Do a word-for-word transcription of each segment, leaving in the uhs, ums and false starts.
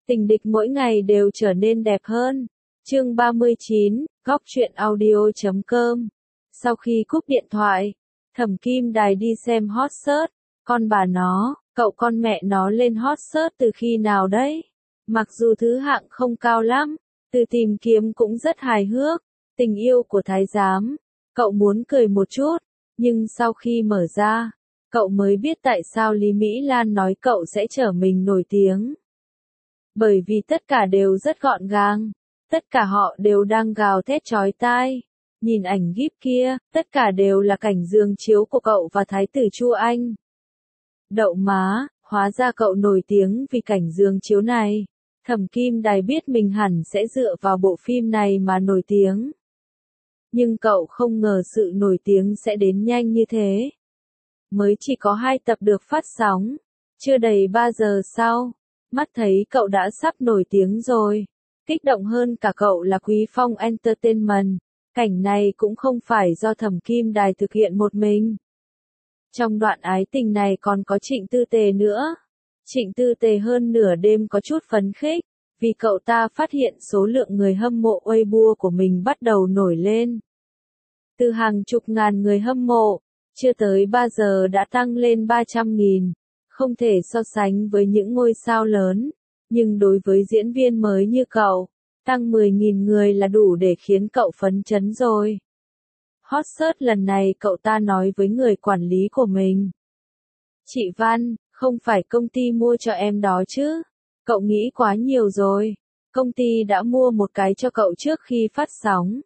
Tình địch mỗi ngày đều trở nên đẹp hơn. Chương ba mươi chín, góc truyện audio chấm com. Sau khi cúp điện thoại, Thẩm Kim Đài đi xem hot search. Con bà nó, cậu con mẹ nó lên hot search từ khi nào đấy? Mặc dù thứ hạng không cao lắm, từ tìm kiếm cũng rất hài hước. Tình yêu của thái giám. Cậu muốn cười một chút, nhưng sau khi mở ra, cậu mới biết tại sao Lý Mỹ Lan nói cậu sẽ trở mình nổi tiếng. Bởi vì tất cả đều rất gọn gàng, tất cả họ đều đang gào thét chói tai. Nhìn ảnh gíp kia, tất cả đều là cảnh giường chiếu của cậu và thái tử Chu Anh. Đậu má, hóa ra cậu nổi tiếng vì cảnh giường chiếu này. Thẩm Kim Đài biết mình hẳn sẽ dựa vào bộ phim này mà nổi tiếng. Nhưng cậu không ngờ sự nổi tiếng sẽ đến nhanh như thế. Mới chỉ có hai tập được phát sóng, chưa đầy ba giờ sau, mắt thấy cậu đã sắp nổi tiếng rồi. Kích động hơn cả cậu là Quý Phong Entertainment. Cảnh này cũng không phải do Thẩm Kim Đài thực hiện một mình. Trong đoạn ái tình này còn có Trịnh Tư Tề nữa. Trịnh Tư Tề hơn nửa đêm có chút phấn khích, vì cậu ta phát hiện số lượng người hâm mộ Weibo của mình bắt đầu nổi lên. Từ hàng chục ngàn người hâm mộ, chưa tới ba giờ đã tăng lên ba trăm nghìn. Không thể so sánh với những ngôi sao lớn, nhưng đối với diễn viên mới như cậu, tăng mười nghìn người là đủ để khiến cậu phấn chấn rồi. Hot search lần này cậu ta nói với người quản lý của mình. Chị Văn, không phải công ty mua cho em đó chứ? Cậu nghĩ quá nhiều rồi. Công ty đã mua một cái cho cậu trước khi phát sóng.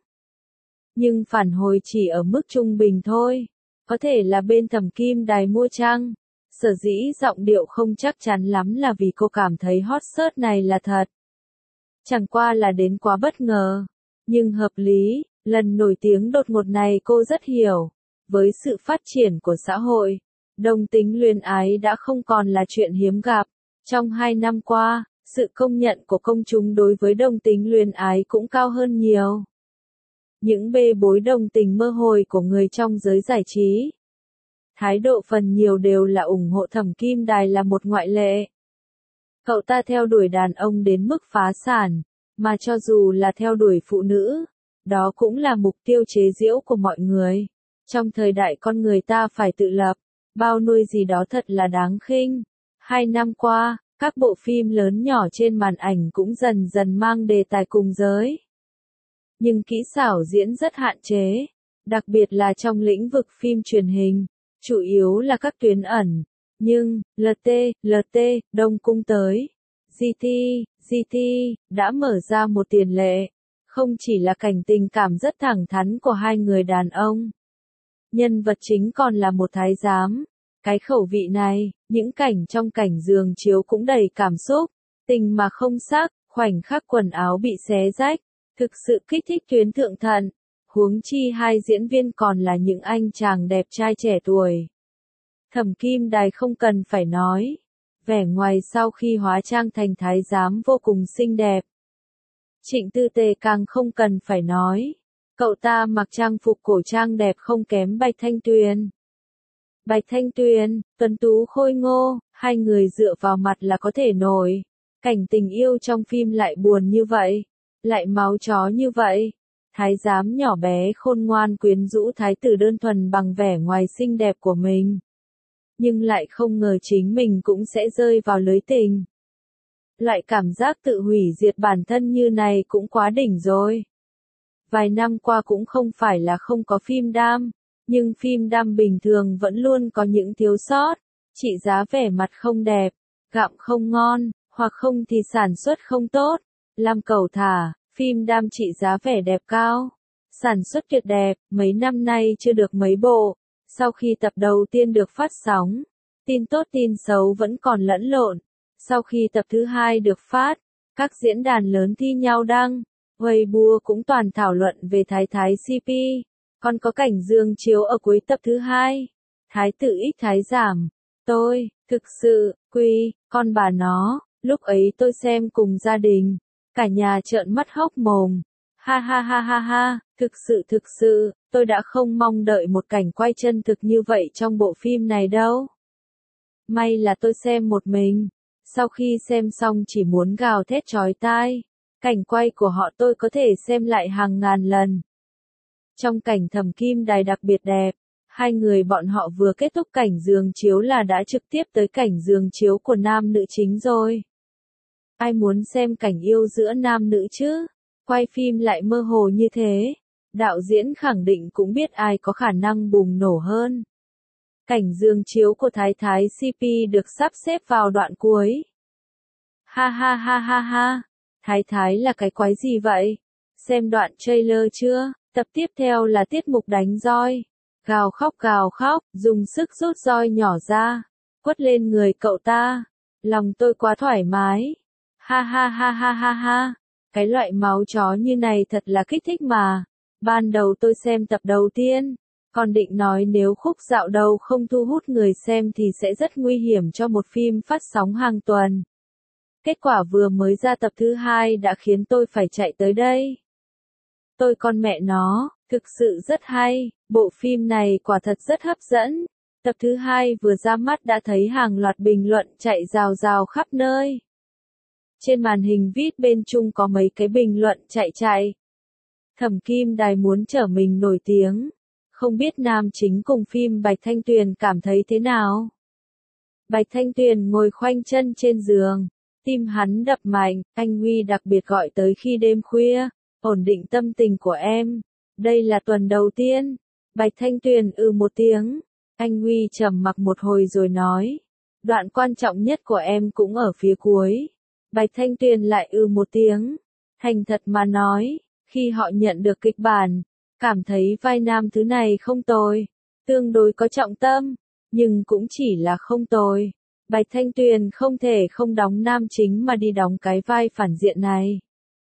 Nhưng phản hồi chỉ ở mức trung bình thôi. Có thể là bên Thẩm Kim Đài mua chăng? Sở dĩ giọng điệu không chắc chắn lắm là vì cô cảm thấy hot search này là thật. Chẳng qua là đến quá bất ngờ. Nhưng hợp lý, lần nổi tiếng đột ngột này cô rất hiểu. Với sự phát triển của xã hội, đồng tính luyến ái đã không còn là chuyện hiếm gặp. Trong hai năm qua, sự công nhận của công chúng đối với đồng tính luyến ái cũng cao hơn nhiều. Những bê bối đồng tình mơ hồi của người trong giới giải trí, thái độ phần nhiều đều là ủng hộ Thẩm Kim Đài là một ngoại lệ. Cậu ta theo đuổi đàn ông đến mức phá sản, mà cho dù là theo đuổi phụ nữ, đó cũng là mục tiêu chế giễu của mọi người. Trong thời đại con người ta phải tự lập, bao nuôi gì đó thật là đáng khinh. Hai năm qua, các bộ phim lớn nhỏ trên màn ảnh cũng dần dần mang đề tài cùng giới. Nhưng kỹ xảo diễn rất hạn chế, đặc biệt là trong lĩnh vực phim truyền hình, chủ yếu là các tuyến ẩn. Nhưng, lờ tê, lờ tê, Đông Cung tới, giê tê, giê tê, đã mở ra một tiền lệ. Không chỉ là cảnh tình cảm rất thẳng thắn của hai người đàn ông. Nhân vật chính còn là một thái giám. Cái khẩu vị này, những cảnh trong cảnh giường chiếu cũng đầy cảm xúc. Tình mà không sắc, khoảnh khắc quần áo bị xé rách. Thực sự kích thích tuyến thượng thận. Huống chi hai diễn viên còn là những anh chàng đẹp trai trẻ tuổi. Thẩm Kim Đài không cần phải nói. Vẻ ngoài sau khi hóa trang thành thái giám vô cùng xinh đẹp. Trịnh Tư Tề càng không cần phải nói. Cậu ta mặc trang phục cổ trang đẹp không kém Bạch Thanh Tuyền. Bạch Thanh Tuyền, tuấn tú khôi ngô, hai người dựa vào mặt là có thể nổi. Cảnh tình yêu trong phim lại buồn như vậy, lại máu chó như vậy. Thái giám nhỏ bé khôn ngoan quyến rũ thái tử đơn thuần bằng vẻ ngoài xinh đẹp của mình. Nhưng lại không ngờ chính mình cũng sẽ rơi vào lưới tình. Loại cảm giác tự hủy diệt bản thân như này cũng quá đỉnh rồi. Vài năm qua cũng không phải là không có phim đam, nhưng phim đam bình thường vẫn luôn có những thiếu sót, trị giá vẻ mặt không đẹp, gặm không ngon, hoặc không thì sản xuất không tốt. Làm cầu thả, phim đam trị giá vẻ đẹp cao, sản xuất tuyệt đẹp, mấy năm nay chưa được mấy bộ. Sau khi tập đầu tiên được phát sóng, tin tốt tin xấu vẫn còn lẫn lộn. Sau khi tập thứ hai được phát, các diễn đàn lớn thi nhau đăng, Weibo cũng toàn thảo luận về thái thái xê pê, còn có cảnh giường chiếu ở cuối tập thứ hai. Thái tử ít thái giảm. Tôi, thực sự, quy, con bà nó, lúc ấy tôi xem cùng gia đình, cả nhà trợn mắt hốc mồm. Ha ha ha ha ha, thực sự thực sự, tôi đã không mong đợi một cảnh quay chân thực như vậy trong bộ phim này đâu. May là tôi xem một mình. Sau khi xem xong chỉ muốn gào thét chói tai. Cảnh quay của họ tôi có thể xem lại hàng ngàn lần. Trong cảnh Thẩm Kim Đài đặc biệt đẹp, hai người bọn họ vừa kết thúc cảnh giường chiếu là đã trực tiếp tới cảnh giường chiếu của nam nữ chính rồi. Ai muốn xem cảnh yêu giữa nam nữ chứ? Quay phim lại mơ hồ như thế. Đạo diễn khẳng định cũng biết ai có khả năng bùng nổ hơn. Cảnh giường chiếu của Thái Thái xê pê được sắp xếp vào đoạn cuối. Ha ha ha ha ha. Thái Thái là cái quái gì vậy? Xem đoạn trailer chưa? Tập tiếp theo là tiết mục đánh roi. Gào khóc gào khóc, dùng sức rút roi nhỏ ra. Quất lên người cậu ta. Lòng tôi quá thoải mái. Ha ha ha ha ha ha. Cái loại máu chó như này thật là kích thích mà. Ban đầu tôi xem tập đầu tiên. Còn định nói nếu khúc dạo đầu không thu hút người xem thì sẽ rất nguy hiểm cho một phim phát sóng hàng tuần. Kết quả vừa mới ra tập thứ hai đã khiến tôi phải chạy tới đây. Tôi con mẹ nó, thực sự rất hay, bộ phim này quả thật rất hấp dẫn. Tập thứ hai vừa ra mắt đã thấy hàng loạt bình luận chạy rào rào khắp nơi. Trên màn hình vít bên chung có mấy cái bình luận chạy chạy. Thẩm Kim Đài muốn trở mình nổi tiếng. Không biết nam chính cùng phim Bạch Thanh Tuyền cảm thấy thế nào? Bạch Thanh Tuyền ngồi khoanh chân trên giường. Tim hắn đập mạnh, anh Huy đặc biệt gọi tới khi đêm khuya. Ổn định tâm tình của em. Đây là tuần đầu tiên. Bạch Thanh Tuyền ừ một tiếng. Anh Huy trầm mặc một hồi rồi nói. Đoạn quan trọng nhất của em cũng ở phía cuối. Bạch Thanh Tuyền lại ừ một tiếng. Thành thật mà nói, khi họ nhận được kịch bản, cảm thấy vai nam thứ này không tồi. Tương đối có trọng tâm, nhưng cũng chỉ là không tồi. Bạch Thanh Tuyền không thể không đóng nam chính mà đi đóng cái vai phản diện này.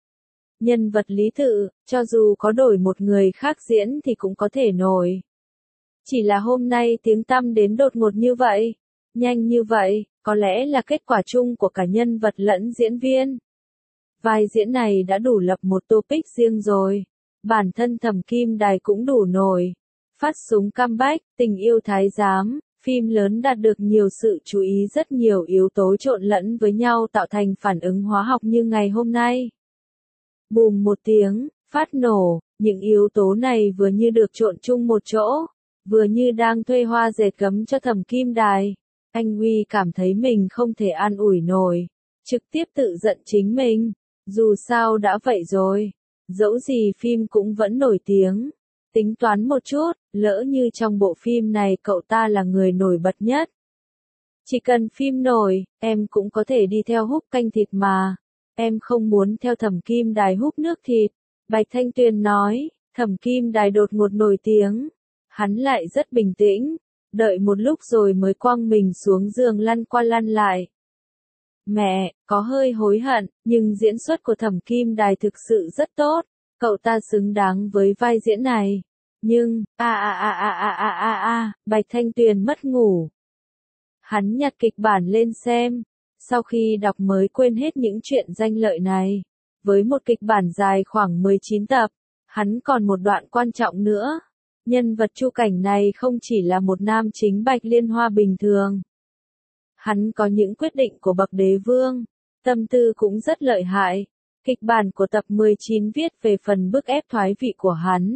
Nhân vật Lý Tự, cho dù có đổi một người khác diễn thì cũng có thể nổi. Chỉ là hôm nay tiếng tăm đến đột ngột như vậy, nhanh như vậy, có lẽ là kết quả chung của cả nhân vật lẫn diễn viên. Vai diễn này đã đủ lập một topic riêng rồi. Bản thân Thẩm Kim Đài cũng đủ nổi. Phát súng comeback, tình yêu thái giám, phim lớn đạt được nhiều sự chú ý, rất nhiều yếu tố trộn lẫn với nhau tạo thành phản ứng hóa học như ngày hôm nay. Bùm một tiếng, phát nổ, những yếu tố này vừa như được trộn chung một chỗ, vừa như đang thuê hoa dệt gấm cho Thẩm Kim Đài. Anh Huy cảm thấy mình không thể an ủi nổi, trực tiếp tự giận chính mình. Dù sao đã vậy rồi, dẫu gì phim cũng vẫn nổi tiếng. Tính toán một chút, lỡ như trong bộ phim này cậu ta là người nổi bật nhất. Chỉ cần phim nổi, em cũng có thể đi theo húp canh thịt mà. Em không muốn theo Thẩm Kim Đài húp nước thịt. Bạch Thanh Tuyền nói, Thẩm Kim Đài đột ngột nổi tiếng. Hắn lại rất bình tĩnh, đợi một lúc rồi mới quăng mình xuống giường lăn qua lăn lại. Mẹ, có hơi hối hận, nhưng diễn xuất của Thẩm Kim Đài thực sự rất tốt. Cậu ta xứng đáng với vai diễn này. Nhưng, a a a a a a a a, Bạch Thanh Tuyền mất ngủ. Hắn nhặt kịch bản lên xem. Sau khi đọc mới quên hết những chuyện danh lợi này. Với một kịch bản dài khoảng mười chín tập, hắn còn một đoạn quan trọng nữa. Nhân vật Chu Cảnh này không chỉ là một nam chính Bạch Liên Hoa bình thường. Hắn có những quyết định của bậc đế vương, tâm tư cũng rất lợi hại. Kịch bản của tập mười chín viết về phần bức ép thoái vị của hắn.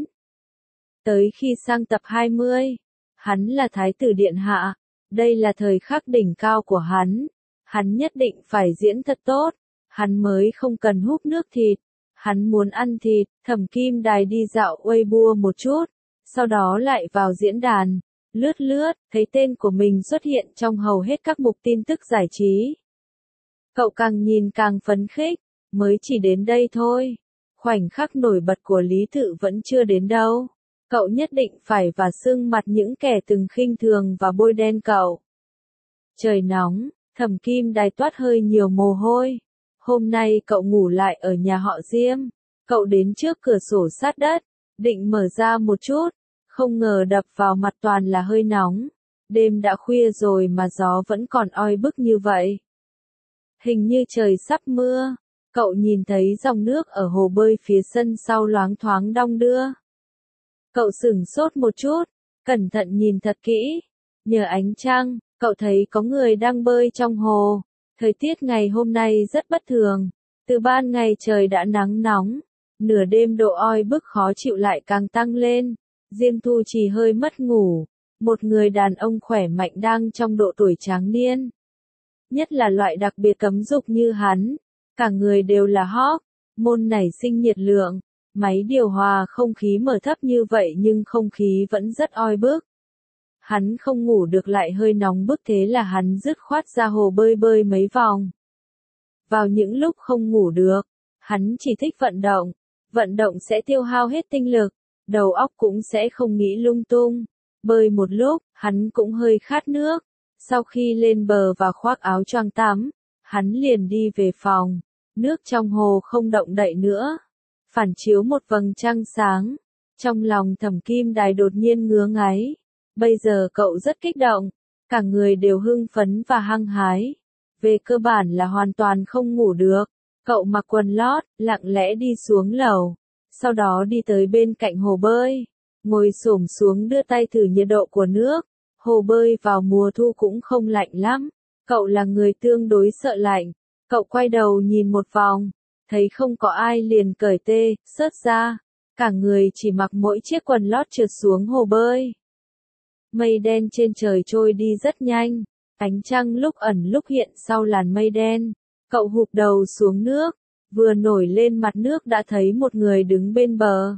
Tới khi sang tập hai mươi, hắn là Thái tử Điện Hạ. Đây là thời khắc đỉnh cao của hắn. Hắn nhất định phải diễn thật tốt. Hắn mới không cần húp nước thịt. Hắn muốn ăn thịt. Thẩm Kim Đài đi dạo Weibo một chút. Sau đó lại vào diễn đàn. Lướt lướt, thấy tên của mình xuất hiện trong hầu hết các mục tin tức giải trí. Cậu càng nhìn càng phấn khích. Mới chỉ đến đây thôi. Khoảnh khắc nổi bật của Lý Tự vẫn chưa đến đâu. Cậu nhất định phải và sưng mặt những kẻ từng khinh thường và bôi đen cậu. Trời nóng, Thẩm Kim Đài toát hơi nhiều mồ hôi. Hôm nay cậu ngủ lại ở nhà họ Diêm. Cậu đến trước cửa sổ sát đất, định mở ra một chút. Không ngờ đập vào mặt toàn là hơi nóng. Đêm đã khuya rồi mà gió vẫn còn oi bức như vậy. Hình như trời sắp mưa. Cậu nhìn thấy dòng nước ở hồ bơi phía sân sau loáng thoáng đong đưa. Cậu sửng sốt một chút, cẩn thận nhìn thật kỹ. Nhờ ánh trăng, cậu thấy có người đang bơi trong hồ. Thời tiết ngày hôm nay rất bất thường, từ ban ngày trời đã nắng nóng, nửa đêm độ oi bức khó chịu lại càng tăng lên. Diêm Thu Trì hơi mất ngủ, một người đàn ông khỏe mạnh đang trong độ tuổi tráng niên. Nhất là loại đặc biệt cấm dục như hắn, cả người đều là hóc, môn nảy sinh nhiệt lượng, máy điều hòa không khí mở thấp như vậy nhưng không khí vẫn rất oi bức. Hắn không ngủ được lại hơi nóng bức thế là hắn dứt khoát ra hồ bơi bơi mấy vòng. Vào những lúc không ngủ được, hắn chỉ thích vận động, vận động sẽ tiêu hao hết tinh lực, đầu óc cũng sẽ không nghĩ lung tung. Bơi một lúc, hắn cũng hơi khát nước. Sau khi lên bờ và khoác áo choàng tắm, hắn liền đi về phòng. Nước trong hồ không động đậy nữa, phản chiếu một vầng trăng sáng. Trong lòng Thẩm Kim Đài đột nhiên ngứa ngáy. Bây giờ cậu rất kích động, cả người đều hưng phấn và hăng hái. Về cơ bản là hoàn toàn không ngủ được. Cậu mặc quần lót, lặng lẽ đi xuống lầu, sau đó đi tới bên cạnh hồ bơi, ngồi xổm xuống đưa tay thử nhiệt độ của nước. Hồ bơi vào mùa thu cũng không lạnh lắm. Cậu là người tương đối sợ lạnh. Cậu quay đầu nhìn một vòng, thấy không có ai liền cởi tê, sớt ra. Cả người chỉ mặc mỗi chiếc quần lót trượt xuống hồ bơi. Mây đen trên trời trôi đi rất nhanh, ánh trăng lúc ẩn lúc hiện sau làn mây đen. Cậu hụp đầu xuống nước, vừa nổi lên mặt nước đã thấy một người đứng bên bờ.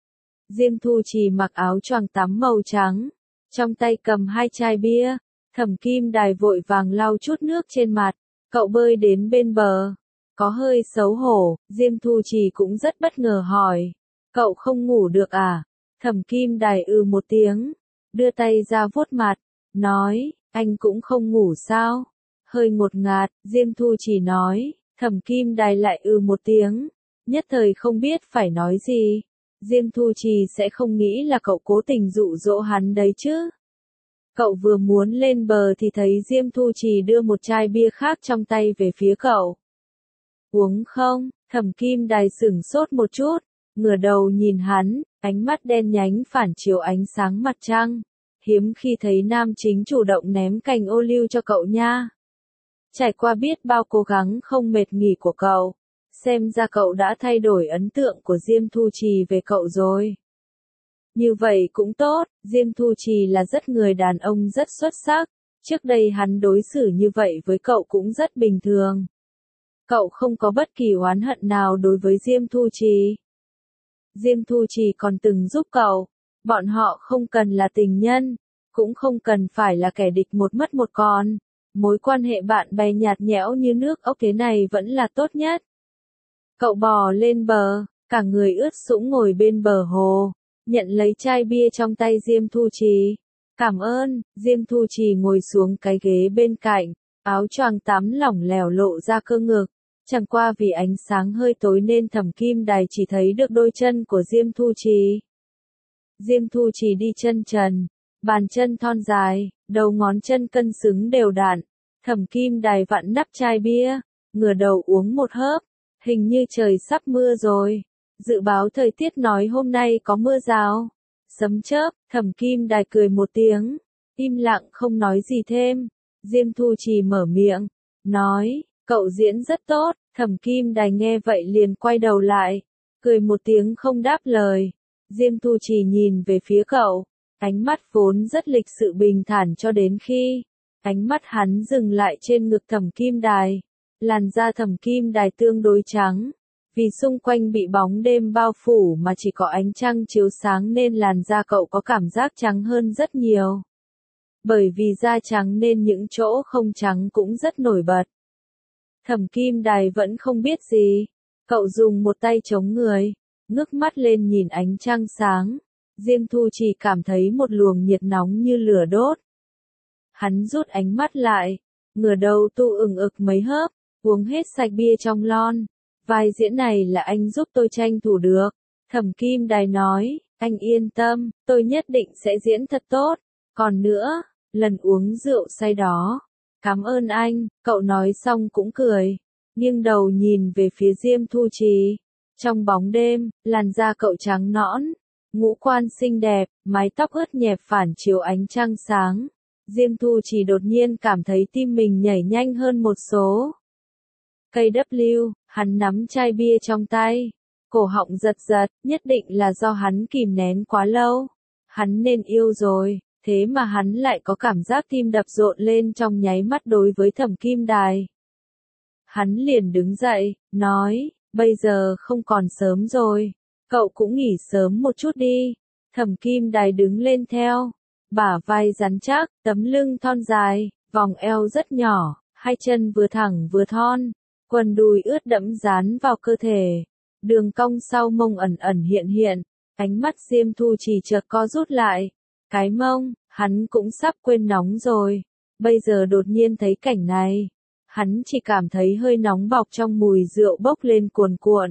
Diêm Thu Trì mặc áo choàng tắm màu trắng, trong tay cầm hai chai bia. Thẩm Kim Đài vội vàng lau chút nước trên mặt, cậu bơi đến bên bờ, có hơi xấu hổ. Diêm Thu Trì cũng rất bất ngờ hỏi, cậu không ngủ được à? Thẩm Kim Đài ừ một tiếng, đưa tay ra vuốt mặt, nói, anh cũng không ngủ sao? Hơi ngột ngạt, Diêm Thu Trì nói. Thẩm Kim Đài lại ừ một tiếng, nhất thời không biết phải nói gì. Diêm Thu Trì sẽ không nghĩ là cậu cố tình dụ dỗ hắn đấy chứ. Cậu vừa muốn lên bờ thì thấy Diêm Thu Trì đưa một chai bia khác trong tay về phía cậu. Uống không? Thẩm Kim Đài sửng sốt một chút, ngửa đầu nhìn hắn, ánh mắt đen nhánh phản chiếu ánh sáng mặt trăng. Hiếm khi thấy nam chính chủ động ném cành ô liu cho cậu nha. Trải qua biết bao cố gắng không mệt nghỉ của cậu, xem ra cậu đã thay đổi ấn tượng của Diêm Thu Trì về cậu rồi. Như vậy cũng tốt, Diêm Thu Trì là rất người đàn ông rất xuất sắc, trước đây hắn đối xử như vậy với cậu cũng rất bình thường. Cậu không có bất kỳ oán hận nào đối với Diêm Thu Trì. Diêm Thu Trì còn từng giúp cậu, bọn họ không cần là tình nhân, cũng không cần phải là kẻ địch một mất một còn. Mối quan hệ bạn bè nhạt nhẽo như nước ốc thế này vẫn là tốt nhất. Cậu bò lên bờ, cả người ướt sũng ngồi bên bờ hồ, nhận lấy chai bia trong tay Diêm Thu Trì. Cảm ơn. Diêm Thu Trì ngồi xuống cái ghế bên cạnh, áo choàng tắm lỏng lẻo lộ ra cơ ngực. Chẳng qua vì ánh sáng hơi tối nên Thẩm Kim Đài chỉ thấy được đôi chân của Diêm Thu Trì. Diêm Thu Trì đi chân trần, bàn chân thon dài, đầu ngón chân cân xứng đều đặn. Thẩm Kim Đài vặn nắp chai bia, ngửa đầu uống một hớp, hình như trời sắp mưa rồi. Dự báo thời tiết nói hôm nay có mưa rào, sấm chớp. Thẩm Kim Đài cười một tiếng, im lặng không nói gì thêm. Diêm Thu Trì mở miệng, nói, cậu diễn rất tốt. Thẩm Kim Đài nghe vậy liền quay đầu lại, cười một tiếng không đáp lời. Diêm Thu Trì nhìn về phía cậu, ánh mắt vốn rất lịch sự bình thản cho đến khi ánh mắt hắn dừng lại trên ngực Thẩm Kim Đài. Làn da Thẩm Kim Đài tương đối trắng, vì xung quanh bị bóng đêm bao phủ mà chỉ có ánh trăng chiếu sáng nên làn da cậu có cảm giác trắng hơn rất nhiều. Bởi vì da trắng nên những chỗ không trắng cũng rất nổi bật. Thẩm Kim Đài vẫn không biết gì. Cậu dùng một tay chống người, ngước mắt lên nhìn ánh trăng sáng. Diêm Thu Trì cảm thấy một luồng nhiệt nóng như lửa đốt. Hắn rút ánh mắt lại, ngửa đầu tu ừng ực mấy hớp, uống hết sạch bia trong lon. Vai diễn này là anh giúp tôi tranh thủ được. Thẩm Kim Đài nói, anh yên tâm, tôi nhất định sẽ diễn thật tốt. Còn nữa, lần uống rượu say đó, cảm ơn anh. Cậu nói xong cũng cười, nghiêng đầu nhìn về phía Diêm Thu Trì. Trong bóng đêm, làn da cậu trắng nõn, ngũ quan xinh đẹp, mái tóc ướt nhẹp phản chiếu ánh trăng sáng. Diêm Thu Trì đột nhiên cảm thấy tim mình nhảy nhanh hơn một số. Cây W, hắn nắm chai bia trong tay. Cổ họng giật giật, nhất định là do hắn kìm nén quá lâu. Hắn nên yêu rồi, thế mà hắn lại có cảm giác tim đập rộn lên trong nháy mắt đối với Thẩm Kim Đài. Hắn liền đứng dậy, nói, bây giờ không còn sớm rồi, cậu cũng nghỉ sớm một chút đi. Thẩm Kim Đài đứng lên theo, bả vai rắn chắc, tấm lưng thon dài, vòng eo rất nhỏ, hai chân vừa thẳng vừa thon, quần đùi ướt đẫm dán vào cơ thể, đường cong sau mông ẩn ẩn hiện hiện, ánh mắt Diêm Thu Trì chợt co rút lại, cái mông, hắn cũng sắp quên nóng rồi, bây giờ đột nhiên thấy cảnh này, hắn chỉ cảm thấy hơi nóng bọc trong mùi rượu bốc lên cuồn cuộn.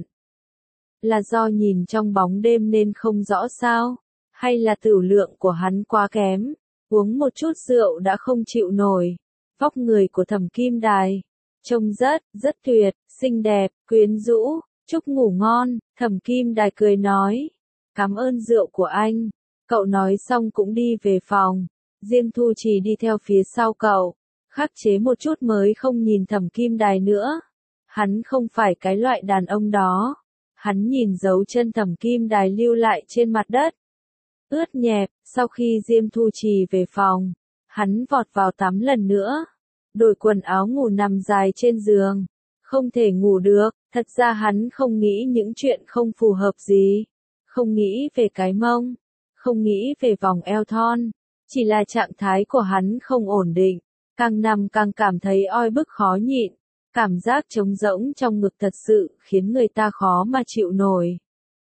Là do nhìn trong bóng đêm nên không rõ sao, hay là tửu lượng của hắn quá kém, uống một chút rượu đã không chịu nổi. Vóc người của Thẩm Kim Đài, trông rất, rất tuyệt, xinh đẹp, quyến rũ, chúc ngủ ngon. Thẩm Kim Đài cười nói, cảm ơn rượu của anh. Cậu nói xong cũng đi về phòng, Diêm Thu Trì đi theo phía sau cậu, khắc chế một chút mới không nhìn Thẩm Kim Đài nữa. Hắn không phải cái loại đàn ông đó. Hắn nhìn dấu chân Thẩm Kim Đài lưu lại trên mặt đất, ướt nhẹp. Sau khi Diêm Thu Trì về phòng, hắn vọt vào tắm lần nữa, đổi quần áo ngủ nằm dài trên giường, không thể ngủ được. Thật ra hắn không nghĩ những chuyện không phù hợp gì, không nghĩ về cái mông, không nghĩ về vòng eo thon, chỉ là trạng thái của hắn không ổn định, càng nằm càng cảm thấy oi bức khó nhịn, cảm giác trống rỗng trong ngực thật sự khiến người ta khó mà chịu nổi.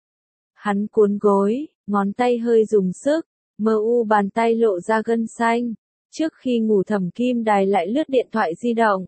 Hắn cuốn gối, ngón tay hơi dùng sức, mờ u bàn tay lộ ra gân xanh. Trước khi ngủ Thẩm Kim Đài lại lướt điện thoại di động.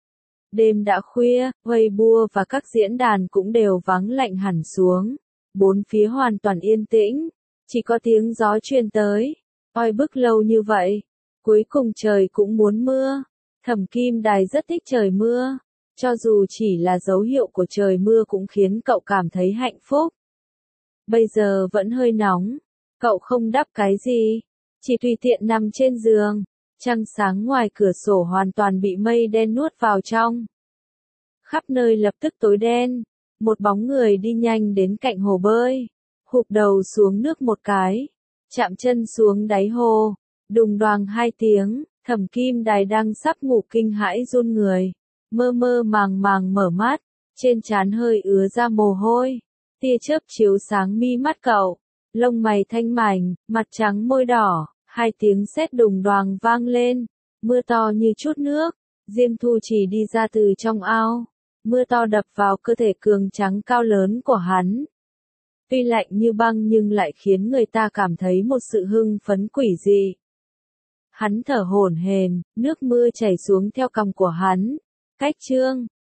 Đêm đã khuya, Weibo và các diễn đàn cũng đều vắng lạnh hẳn xuống. Bốn phía hoàn toàn yên tĩnh, chỉ có tiếng gió truyền tới. Oi bức lâu như vậy, cuối cùng trời cũng muốn mưa. Thẩm Kim Đài rất thích trời mưa, cho dù chỉ là dấu hiệu của trời mưa cũng khiến cậu cảm thấy hạnh phúc. Bây giờ vẫn hơi nóng, cậu không đắp cái gì, chỉ tùy tiện nằm trên giường. Trăng sáng ngoài cửa sổ hoàn toàn bị mây đen nuốt vào trong. Khắp nơi lập tức tối đen, một bóng người đi nhanh đến cạnh hồ bơi, hụp đầu xuống nước một cái, chạm chân xuống đáy hồ, đùng đoàng hai tiếng. Thẩm Kim Đài đang sắp ngủ kinh hãi run người, mơ mơ màng màng mở mắt, trên trán hơi ứa ra mồ hôi, tia chớp chiếu sáng mi mắt cậu, lông mày thanh mảnh, mặt trắng môi đỏ. Hai tiếng sét đùng đoàng vang lên, mưa to như chút nước. Diêm Thu Trì đi ra từ trong ao, mưa to đập vào cơ thể cường trắng cao lớn của hắn. Tuy lạnh như băng nhưng lại khiến người ta cảm thấy một sự hưng phấn quỷ dị. Hắn thở hổn hển, nước mưa chảy xuống theo cằm của hắn. Cách chương